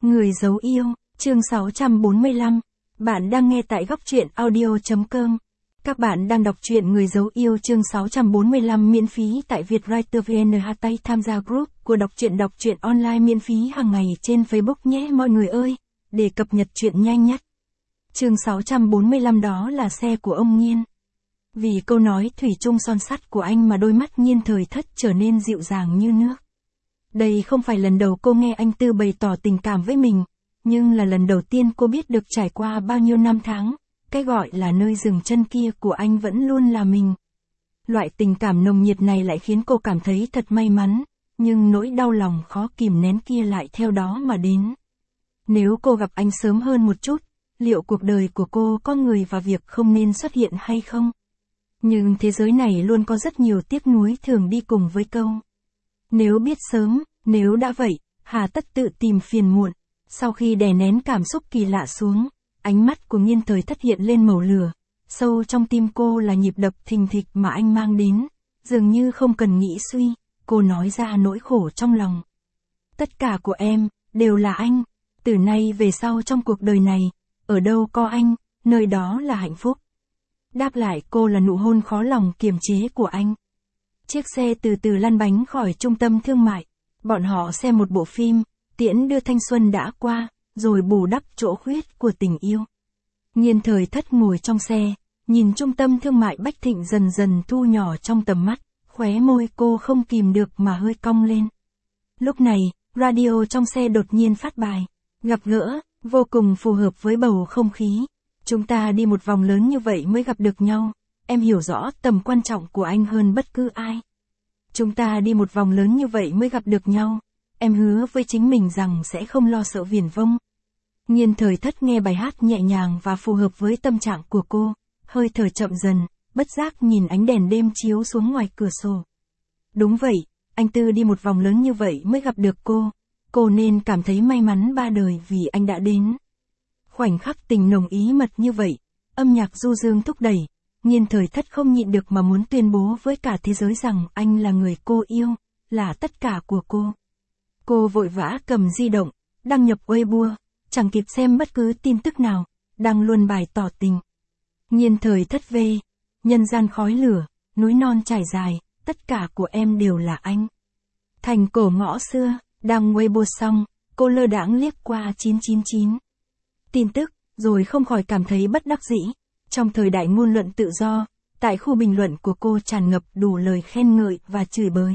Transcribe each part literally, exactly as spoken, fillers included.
Người giấu yêu, chương sáu trăm bốn mươi lăm. Bạn đang nghe tại góc truyện audio.com. Các bạn đang đọc truyện Người giấu yêu chương sáu trăm bốn mươi lăm miễn phí tại Vietwriter vê en. Hashtag tham gia group của đọc truyện đọc truyện online miễn phí hàng ngày trên Facebook nhé mọi người ơi, để cập nhật truyện nhanh nhất. Chương sáu trăm bốn mươi lăm đó là xe của ông Nhiên. Vì câu nói thủy chung son sắt của anh mà đôi mắt Nhiên Thời Thất trở nên dịu dàng như nước. Đây không phải lần đầu cô nghe anh Tư bày tỏ tình cảm với mình, nhưng là lần đầu tiên cô biết được trải qua bao nhiêu năm tháng, cái gọi là nơi dừng chân kia của anh vẫn luôn là mình. Loại tình cảm nồng nhiệt này lại khiến cô cảm thấy thật may mắn, nhưng nỗi đau lòng khó kìm nén kia lại theo đó mà đến. Nếu cô gặp anh sớm hơn một chút, liệu cuộc đời của cô có người và việc không nên xuất hiện hay không? Nhưng thế giới này luôn có rất nhiều tiếc nuối thường đi cùng với câu. Nếu biết sớm, nếu đã vậy, hà tất tự tìm phiền muộn. Sau khi đè nén cảm xúc kỳ lạ xuống, ánh mắt của Nhiên Thời Thất hiện lên màu lửa. Sâu trong tim cô là nhịp đập thình thịch mà anh mang đến. Dường như không cần nghĩ suy, cô nói ra nỗi khổ trong lòng. Tất cả của em, đều là anh. Từ nay về sau trong cuộc đời này, ở đâu có anh, nơi đó là hạnh phúc. Đáp lại cô là nụ hôn khó lòng kiềm chế của anh. Chiếc xe từ từ lăn bánh khỏi trung tâm thương mại. Bọn họ xem một bộ phim, tiễn đưa thanh xuân đã qua, rồi bù đắp chỗ khuyết của tình yêu. Nhiên Thời Thất ngồi trong xe, nhìn trung tâm thương mại Bách Thịnh dần dần thu nhỏ trong tầm mắt, khóe môi cô không kìm được mà hơi cong lên. Lúc này, radio trong xe đột nhiên phát bài. Gặp gỡ, vô cùng phù hợp với bầu không khí. Chúng ta đi một vòng lớn như vậy mới gặp được nhau. Em hiểu rõ tầm quan trọng của anh hơn bất cứ ai. Chúng ta đi một vòng lớn như vậy mới gặp được nhau. Em hứa với chính mình rằng sẽ không lo sợ viển vông. Nhiên Thời Thất nghe bài hát nhẹ nhàng và phù hợp với tâm trạng của cô, hơi thở chậm dần, bất giác nhìn ánh đèn đêm chiếu xuống ngoài cửa sổ. Đúng vậy, anh Tư đi một vòng lớn như vậy mới gặp được cô. Cô nên cảm thấy may mắn ba đời vì anh đã đến. Khoảnh khắc tình nồng ý mật như vậy, âm nhạc du dương thúc đẩy. Nhiên Thời Thất không nhịn được mà muốn tuyên bố với cả thế giới rằng anh là người cô yêu, là tất cả của cô. Cô vội vã cầm di động, đăng nhập Weibo, chẳng kịp xem bất cứ tin tức nào, đăng luôn bài tỏ tình. Nhiên Thời Thất về, nhân gian khói lửa, núi non trải dài, tất cả của em đều là anh. Thành cổ ngõ xưa, đăng Weibo xong, cô lơ đãng liếc qua chín chín chín. Tin tức, rồi không khỏi cảm thấy bất đắc dĩ. Trong thời đại ngôn luận tự do, tại khu bình luận của cô tràn ngập đủ lời khen ngợi và chửi bới.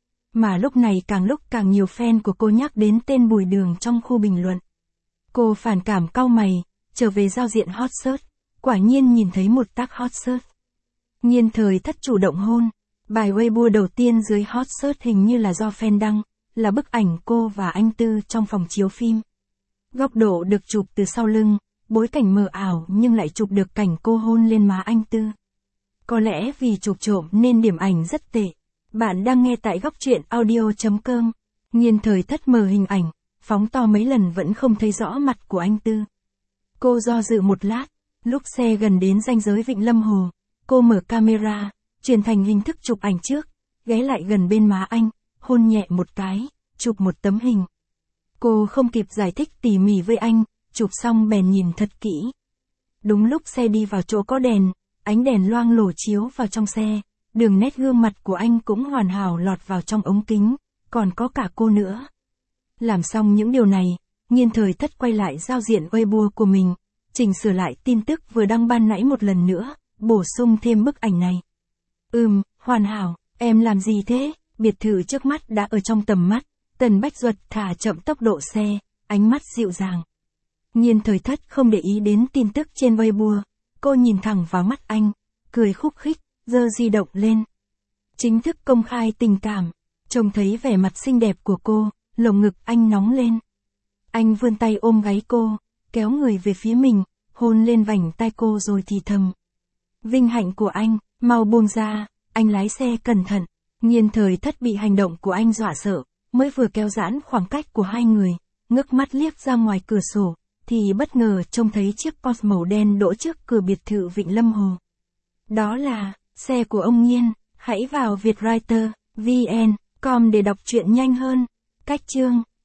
Mà lúc này càng lúc càng nhiều fan của cô nhắc đến tên Bùi Đường trong khu bình luận. Cô phản cảm cau mày, trở về giao diện hot search, quả nhiên nhìn thấy một tag hot search. Nhiên Thời Thất chủ động hôn, bài Weibo đầu tiên dưới hot search hình như là do fan đăng, là bức ảnh cô và anh Tư trong phòng chiếu phim. Góc độ được chụp từ sau lưng, bối cảnh mờ ảo nhưng lại chụp được cảnh cô hôn lên má anh Tư. Có lẽ vì chụp trộm nên điểm ảnh rất tệ. Bạn đang nghe tại góc truyện audio.com. Nhiên Thời Thất mở hình ảnh, phóng to mấy lần vẫn không thấy rõ mặt của anh Tư. Cô do dự một lát, lúc xe gần đến ranh giới Vịnh Lâm Hồ, cô mở camera, chuyển thành hình thức chụp ảnh trước, ghé lại gần bên má anh, hôn nhẹ một cái, chụp một tấm hình. Cô không kịp giải thích tỉ mỉ với anh, chụp xong bèn nhìn thật kỹ. Đúng lúc xe đi vào chỗ có đèn, ánh đèn loang lổ chiếu vào trong xe, đường nét gương mặt của anh cũng hoàn hảo lọt vào trong ống kính, còn có cả cô nữa. Làm xong những điều này, Nhiên Thời Thất quay lại giao diện Weibo của mình, chỉnh sửa lại tin tức vừa đăng ban nãy một lần nữa, bổ sung thêm bức ảnh này. Ừm, hoàn hảo, em làm gì thế? Biệt thự trước mắt đã ở trong tầm mắt, Tần Bách Duật thả chậm tốc độ xe, ánh mắt dịu dàng. Nhiên Thời Thất không để ý đến tin tức trên Weibo, cô nhìn thẳng vào mắt anh, cười khúc khích, giơ di động lên. Chính thức công khai tình cảm, trông thấy vẻ mặt xinh đẹp của cô, lồng ngực anh nóng lên. Anh vươn tay ôm gáy cô, kéo người về phía mình, hôn lên vành tai cô rồi thì thầm. Vinh hạnh của anh, mau buông ra, anh lái xe cẩn thận. Nhiên Thời Thất bị hành động của anh dọa sợ, mới vừa kéo giãn khoảng cách của hai người, ngước mắt liếc ra ngoài cửa sổ, thì bất ngờ trông thấy chiếc Porsche màu đen đỗ trước cửa biệt thự Vịnh Lâm Hồ. Đó là xe của ông Nhiên. Hãy vào Vietwriter vê en chấm com để đọc truyện nhanh hơn. Cách chương